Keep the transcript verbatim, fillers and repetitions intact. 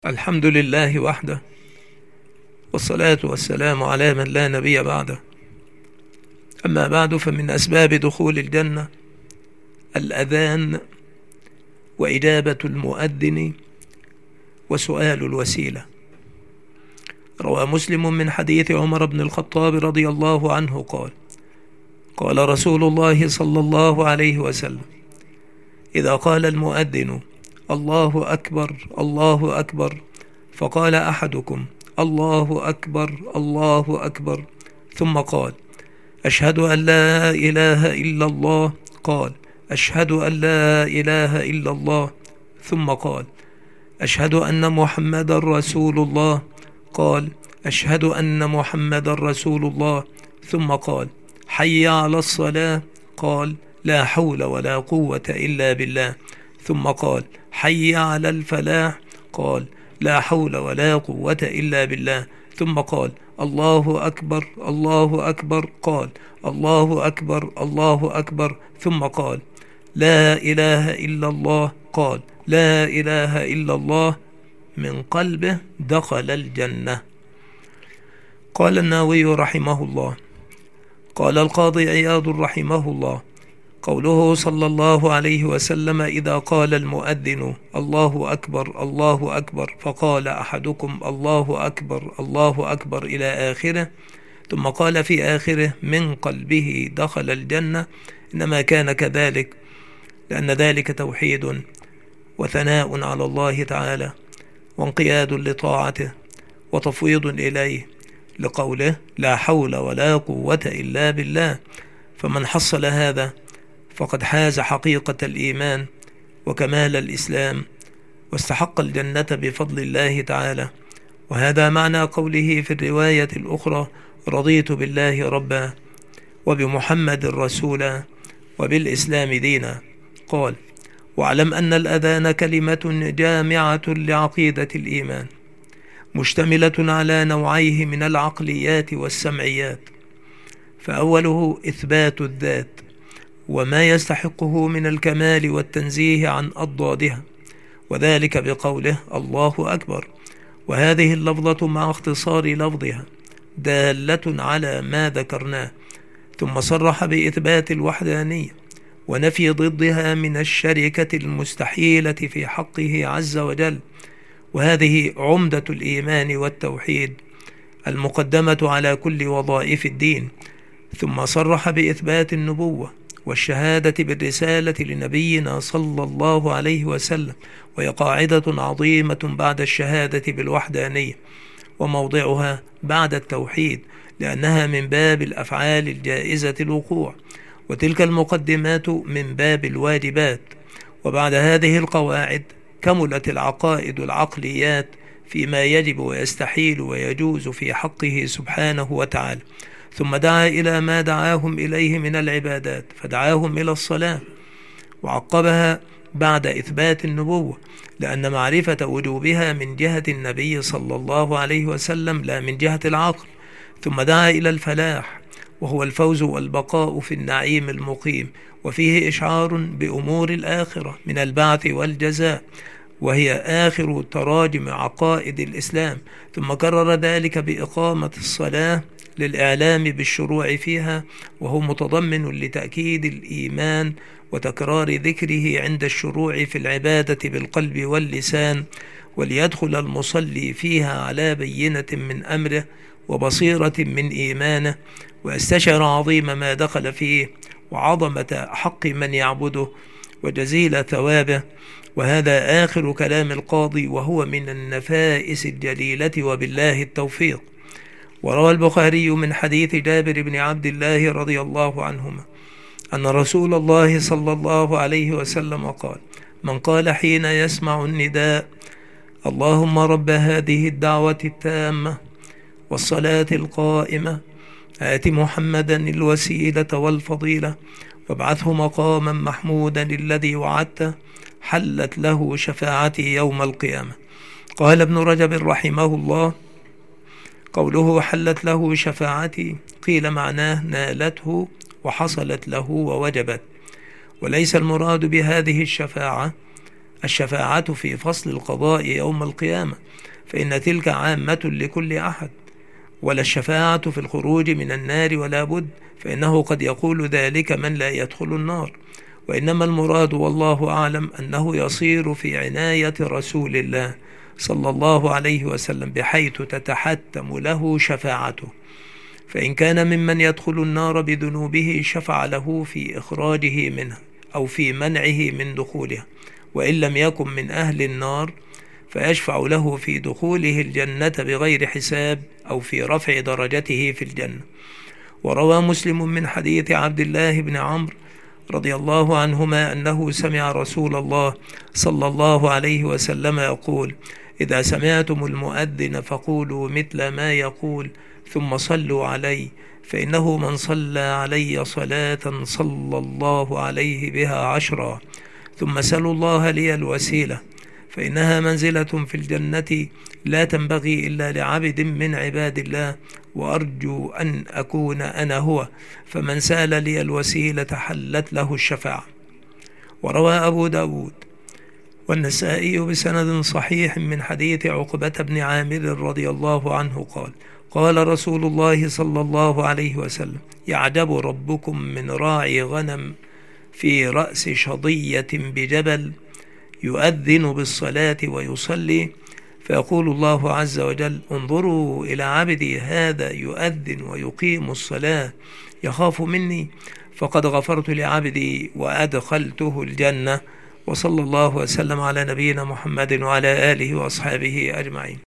الحمد لله وحده، والصلاة والسلام على من لا نبي بعده. أما بعد، فمن أسباب دخول الجنة الأذان وإجابة المؤذن وسؤال الوسيلة. روى مسلم من حديث عمر بن الخطاب رضي الله عنه قال: قال رسول الله صلى الله عليه وسلم: إذا قال المؤذن الله أكبر الله أكبر، فقال أحدكم الله أكبر الله أكبر، ثم قال: أشهد أن لا إله إلا الله، قال: أشهد أن لا إله إلا الله، ثم قال: أشهد أن محمد رسول الله، قال: أشهد أن محمد رسول الله، ثم قال: حي على الصلاة، قال: لا حول ولا قوة إلا بالله، ثم قال: حي على الفلاح، قال: لا حول ولا قوة إلا بالله، ثم قال: الله أكبر الله أكبر، قال: الله أكبر الله أكبر، ثم قال: لا إله إلا الله، قال: لا إله إلا الله، من قلبه دخل الجنة. قال النووي رحمه الله. قال القاضي عياض رحمه الله: قوله صلى الله عليه وسلم: إذا قال المؤذن الله أكبر الله أكبر، فقال أحدكم الله أكبر الله أكبر إلى آخره، ثم قال في آخره: من قلبه دخل الجنة، إنما كان كذلك لأن ذلك توحيد وثناء على الله تعالى، وانقياد لطاعته، وتفويض إليه، لقوله: لا حول ولا قوة إلا بالله. فمن حصل هذا فقد حاز حقيقة الإيمان وكمال الإسلام، واستحق الجنة بفضل الله تعالى. وهذا معنى قوله في الرواية الأخرى: رضيت بالله ربا، وبمحمد رسولا، وبالإسلام دينا. قال: واعلم أن الأذان كلمة جامعة لعقيدة الإيمان، مشتملة على نوعيه من العقليات والسمعيات. فأوله إثبات الذات وما يستحقه من الكمال والتنزيه عن أضدادها، وذلك بقوله الله أكبر، وهذه اللفظة مع اختصار لفظها دالة على ما ذكرناه. ثم صرح بإثبات الوحدانية ونفي ضدها من الشركة المستحيلة في حقه عز وجل، وهذه عمدة الإيمان والتوحيد المقدمة على كل وظائف الدين. ثم صرح بإثبات النبوة والشهادة بالرسالة لنبينا صلى الله عليه وسلم، وهي قاعدة عظيمة بعد الشهادة بالوحدانية، وموضعها بعد التوحيد، لأنها من باب الأفعال الجائزة الوقوع، وتلك المقدمات من باب الواجبات. وبعد هذه القواعد كملت العقائد العقليات فيما يجب ويستحيل ويجوز في حقه سبحانه وتعالى. ثم دعا إلى ما دعاهم إليه من العبادات، فدعاهم إلى الصلاة، وعقبها بعد إثبات النبوة، لأن معرفة وجوبها من جهة النبي صلى الله عليه وسلم لا من جهة العقل. ثم دعا إلى الفلاح، وهو الفوز والبقاء في النعيم المقيم، وفيه إشعار بأمور الآخرة من البعث والجزاء، وهي آخر تراجم عقائد الإسلام. ثم كرر ذلك بإقامة الصلاة للإعلام بالشروع فيها، وهو متضمن لتأكيد الإيمان وتكرار ذكره عند الشروع في العبادة بالقلب واللسان، وليدخل المصلي فيها على بينة من أمره وبصيرة من إيمانه، ويستشعر عظيم ما دخل فيه وعظمة حق من يعبده وجزيل ثوابه. وهذا آخر كلام القاضي، وهو من النفائس الجليلة، وبالله التوفيق. وروى البخاري من حديث جابر بن عبد الله رضي الله عنهما أن رسول الله صلى الله عليه وسلم قال: من قال حين يسمع النداء: اللهم رب هذه الدعوة التامة والصلاة القائمة، آت محمدا الوسيلة والفضيلة، وابعثه مقاما محمودا الذي وعدته، حلت له شفاعتي يوم القيامة. قال ابن رجب رحمه الله: قوله حلت له شفاعتي قيل معناه نالته وحصلت له ووجبت، وليس المراد بهذه الشفاعة الشفاعة في فصل القضاء يوم القيامة، فإن تلك عامة لكل أحد. ولا الشفاعة في الخروج من النار ولا بد، فإنه قد يقول ذلك من لا يدخل النار، وإنما المراد والله أعلم أنه يصير في عناية رسول الله صلى الله عليه وسلم، بحيث تتحتم له شفاعته. فإن كان ممن يدخل النار بذنوبه شفع له في إخراجه منها أو في منعه من دخولها، وإن لم يكن من أهل النار فيشفع له في دخوله الجنة بغير حساب أو في رفع درجته في الجنة. وروى مسلم من حديث عبد الله بن عمرو رضي الله عنهما أنه سمع رسول الله صلى الله عليه وسلم يقول: إذا سمعتم المؤذن فقولوا مثل ما يقول ثم صلوا علي، فإنه من صلى علي صلاة صلى الله عليه بها عشرا، ثم سلوا الله لي الوسيلة، فإنها منزلة في الجنة لا تنبغي إلا لعبد من عباد الله، وأرجو أن أكون أنا هو، فمن سأل لي الوسيلة حلت له الشفاعة. وروى أبو داود والنسائي بسند صحيح من حديث عقبة بن عامر رضي الله عنه قال: قال رسول الله صلى الله عليه وسلم: يعجب ربكم من راعي غنم في رأس شظية بجبل يؤذن بالصلاة ويصلي، فيقول الله عز وجل: انظروا إلى عبدي هذا يؤذن ويقيم الصلاة يخاف مني، فقد غفرت لعبدي وأدخلته الجنة. وصلى الله وسلم على نبينا محمد وعلى آله وأصحابه أجمعين.